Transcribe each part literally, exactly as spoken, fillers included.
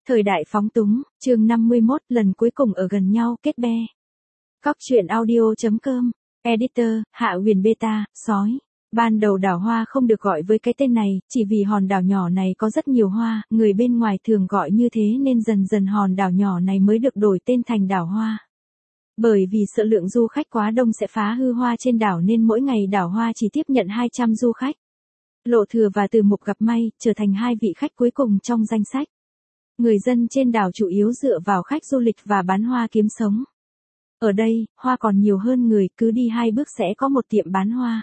Thời đại phóng túng, chương năm mươi mốt, lần cuối cùng ở gần nhau, kết be. Cóc truyện audio.com, Editor, Hạ Huyền Beta, sói. Ban đầu đảo hoa không được gọi với cái tên này, chỉ vì hòn đảo nhỏ này có rất nhiều hoa, người bên ngoài thường gọi như thế nên dần dần hòn đảo nhỏ này mới được đổi tên thành đảo hoa. Bởi vì sợ lượng du khách quá đông sẽ phá hư hoa trên đảo nên mỗi ngày đảo hoa chỉ tiếp nhận hai trăm du khách. Lộ Thừa và Từ Mục gặp may, trở thành hai vị khách cuối cùng trong danh sách. Người dân trên đảo chủ yếu dựa vào khách du lịch và bán hoa kiếm sống. Ở đây, hoa còn nhiều hơn người, cứ đi hai bước sẽ có một tiệm bán hoa.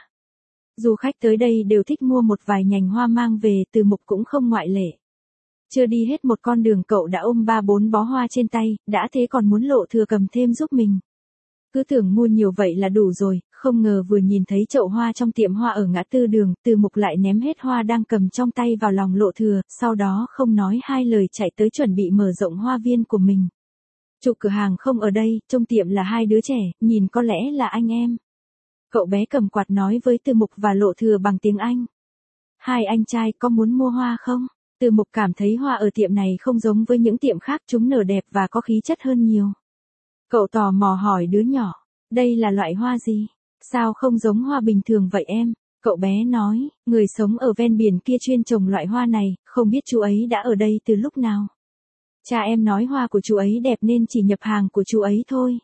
Du khách tới đây đều thích mua một vài nhành hoa mang về, Từ Mục cũng không ngoại lệ. Chưa đi hết một con đường cậu đã ôm ba bốn bó hoa trên tay, đã thế còn muốn Lộ Thừa cầm thêm giúp mình. Cứ tưởng mua nhiều vậy là đủ rồi, không ngờ vừa nhìn thấy chậu hoa trong tiệm hoa ở ngã tư đường, Từ Mục lại ném hết hoa đang cầm trong tay vào lòng Lộ Thừa, sau đó không nói hai lời chạy tới chuẩn bị mở rộng hoa viên của mình. Chủ cửa hàng không ở đây, trong tiệm là hai đứa trẻ, nhìn có lẽ là anh em. Cậu bé cầm quạt nói với Từ Mục và Lộ Thừa bằng tiếng Anh. Hai anh trai có muốn mua hoa không? Từ Mục cảm thấy hoa ở tiệm này không giống với những tiệm khác, chúng nở đẹp và có khí chất hơn nhiều. Cậu tò mò hỏi đứa nhỏ, đây là loại hoa gì? Sao không giống hoa bình thường vậy em? Cậu bé nói, người sống ở ven biển kia chuyên trồng loại hoa này, không biết chú ấy đã ở đây từ lúc nào. Cha em nói hoa của chú ấy đẹp nên chỉ nhập hàng của chú ấy thôi.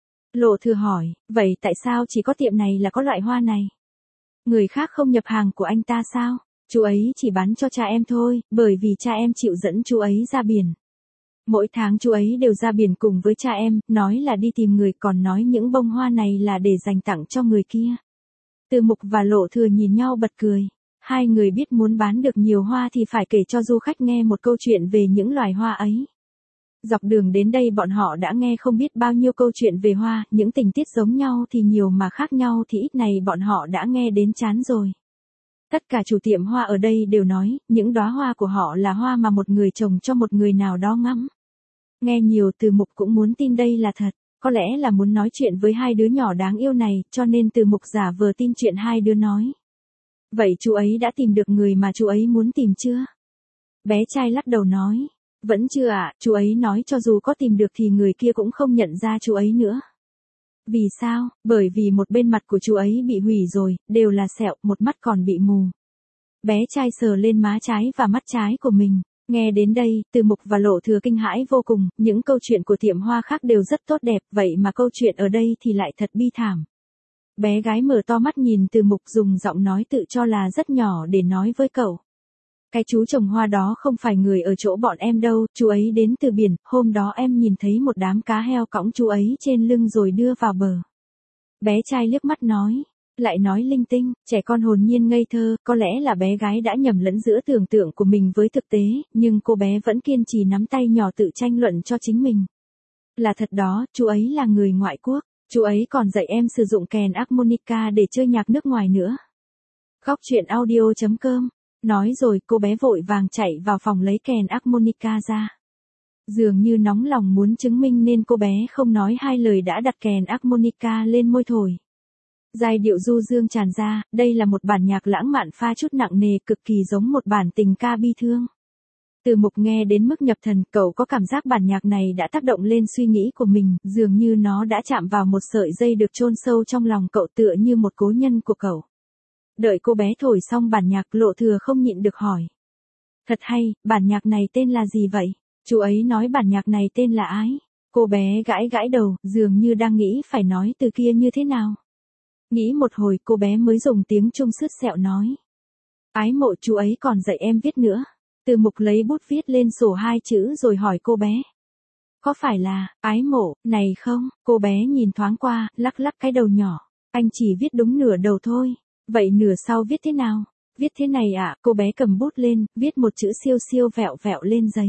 Lộ Thừa hỏi, vậy tại sao chỉ có tiệm này là có loại hoa này? Người khác không nhập hàng của anh ta sao? Chú ấy chỉ bán cho cha em thôi, bởi vì cha em chịu dẫn chú ấy ra biển. Mỗi tháng chú ấy đều ra biển cùng với cha em, nói là đi tìm người, còn nói những bông hoa này là để dành tặng cho người kia. Từ Mục và Lộ Thừa nhìn nhau bật cười. Hai người biết muốn bán được nhiều hoa thì phải kể cho du khách nghe một câu chuyện về những loài hoa ấy. Dọc đường đến đây bọn họ đã nghe không biết bao nhiêu câu chuyện về hoa, những tình tiết giống nhau thì nhiều mà khác nhau thì ít này bọn họ đã nghe đến chán rồi. Tất cả chủ tiệm hoa ở đây đều nói, những đóa hoa của họ là hoa mà một người trồng cho một người nào đó ngắm. Nghe nhiều, Từ Mục cũng muốn tin đây là thật, có lẽ là muốn nói chuyện với hai đứa nhỏ đáng yêu này, cho nên Từ Mục giả vờ tin chuyện hai đứa nói. Vậy chú ấy đã tìm được người mà chú ấy muốn tìm chưa? Bé trai lắc đầu nói, vẫn chưa ạ, chú ấy nói cho dù có tìm được thì người kia cũng không nhận ra chú ấy nữa. Vì sao? Bởi vì một bên mặt của chú ấy bị hủy rồi, đều là sẹo, một mắt còn bị mù. Bé trai sờ lên má trái và mắt trái của mình. Nghe đến đây, Từ Mục và Lộ Thừa kinh hãi vô cùng, những câu chuyện của tiệm hoa khác đều rất tốt đẹp, vậy mà câu chuyện ở đây thì lại thật bi thảm. Bé gái mở to mắt nhìn Từ Mục, dùng giọng nói tự cho là rất nhỏ để nói với cậu. Cái chú trồng hoa đó không phải người ở chỗ bọn em đâu, chú ấy đến từ biển, hôm đó em nhìn thấy một đám cá heo cõng chú ấy trên lưng rồi đưa vào bờ. Bé trai liếc mắt nói, lại nói linh tinh, trẻ con hồn nhiên ngây thơ, có lẽ là bé gái đã nhầm lẫn giữa tưởng tượng của mình với thực tế, nhưng cô bé vẫn kiên trì nắm tay nhỏ tự tranh luận cho chính mình. Là thật đó, chú ấy là người ngoại quốc, chú ấy còn dạy em sử dụng kèn harmonica để chơi nhạc nước ngoài nữa. Cóc truyện audio.com. Nói rồi cô bé vội vàng chạy vào phòng lấy kèn harmonica ra. Dường như nóng lòng muốn chứng minh nên cô bé không nói hai lời đã đặt kèn harmonica lên môi thổi. Giai điệu du dương tràn ra, đây là một bản nhạc lãng mạn pha chút nặng nề, cực kỳ giống một bản tình ca bi thương. Từ Mục nghe đến mức nhập thần, cậu có cảm giác bản nhạc này đã tác động lên suy nghĩ của mình, dường như nó đã chạm vào một sợi dây được chôn sâu trong lòng cậu, tựa như một cố nhân của cậu. Đợi cô bé thổi xong bản nhạc, Lộ Thừa không nhịn được hỏi. Thật hay, bản nhạc này tên là gì vậy? Chú ấy nói bản nhạc này tên là Ái. Cô bé gãi gãi đầu, dường như đang nghĩ phải nói từ kia như thế nào. Nghĩ một hồi cô bé mới dùng tiếng Trung sứt sẹo nói. Ái mộ, chú ấy còn dạy em viết nữa. Từ Mục lấy bút viết lên sổ hai chữ rồi hỏi cô bé. Có phải là, ái mộ, này không? Cô bé nhìn thoáng qua, lắc lắc cái đầu nhỏ. Anh chỉ viết đúng nửa đầu thôi. Vậy nửa sau viết thế nào? Viết thế này ạ, à? Cô bé cầm bút lên, viết một chữ siêu siêu vẹo vẹo lên giấy.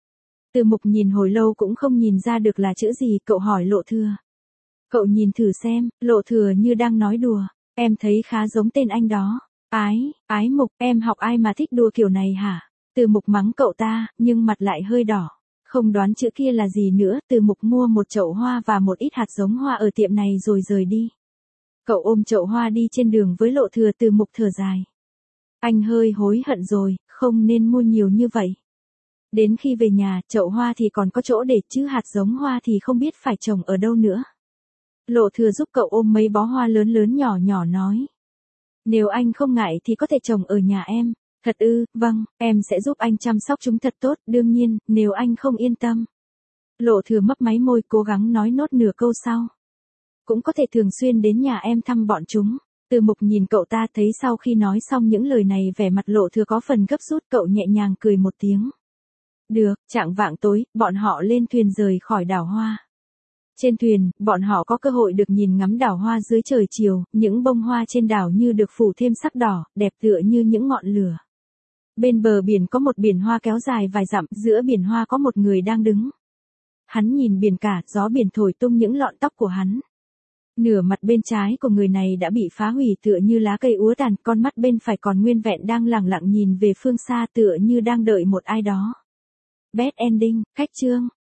Từ Mục nhìn hồi lâu cũng không nhìn ra được là chữ gì, cậu hỏi Lộ Thừa. Cậu nhìn thử xem, Lộ Thừa như đang nói đùa, em thấy khá giống tên anh đó. Ái, Ái Mục, em học ai mà thích đùa kiểu này hả? Từ Mục mắng cậu ta, nhưng mặt lại hơi đỏ. Không đoán chữ kia là gì nữa, Từ Mục mua một chậu hoa và một ít hạt giống hoa ở tiệm này rồi rời đi. Cậu ôm chậu hoa đi trên đường với Lộ Thừa. Từ Mục thở dài. Anh hơi hối hận rồi, không nên mua nhiều như vậy. Đến khi về nhà, chậu hoa thì còn có chỗ để chứ hạt giống hoa thì không biết phải trồng ở đâu nữa. Lộ Thừa giúp cậu ôm mấy bó hoa lớn lớn nhỏ nhỏ nói. Nếu anh không ngại thì có thể trồng ở nhà em. Thật ư, vâng, em sẽ giúp anh chăm sóc chúng thật tốt, đương nhiên, nếu anh không yên tâm. Lộ Thừa mấp máy môi cố gắng nói nốt nửa câu sau. Cũng có thể thường xuyên đến nhà em thăm bọn chúng. Từ Mục nhìn cậu ta thấy sau khi nói xong những lời này vẻ mặt Lộ Thừa có phần gấp rút, cậu nhẹ nhàng cười một tiếng. Được, chạng vạng tối, bọn họ lên thuyền rời khỏi đảo hoa. Trên thuyền, bọn họ có cơ hội được nhìn ngắm đảo hoa dưới trời chiều, những bông hoa trên đảo như được phủ thêm sắc đỏ, đẹp tựa như những ngọn lửa. Bên bờ biển có một biển hoa kéo dài vài dặm, giữa biển hoa có một người đang đứng. Hắn nhìn biển cả, gió biển thổi tung những lọn tóc của hắn. Nửa mặt bên trái của người này đã bị phá hủy tựa như lá cây úa tàn, con mắt bên phải còn nguyên vẹn đang lẳng lặng nhìn về phương xa tựa như đang đợi một ai đó. Bad ending, khách chương.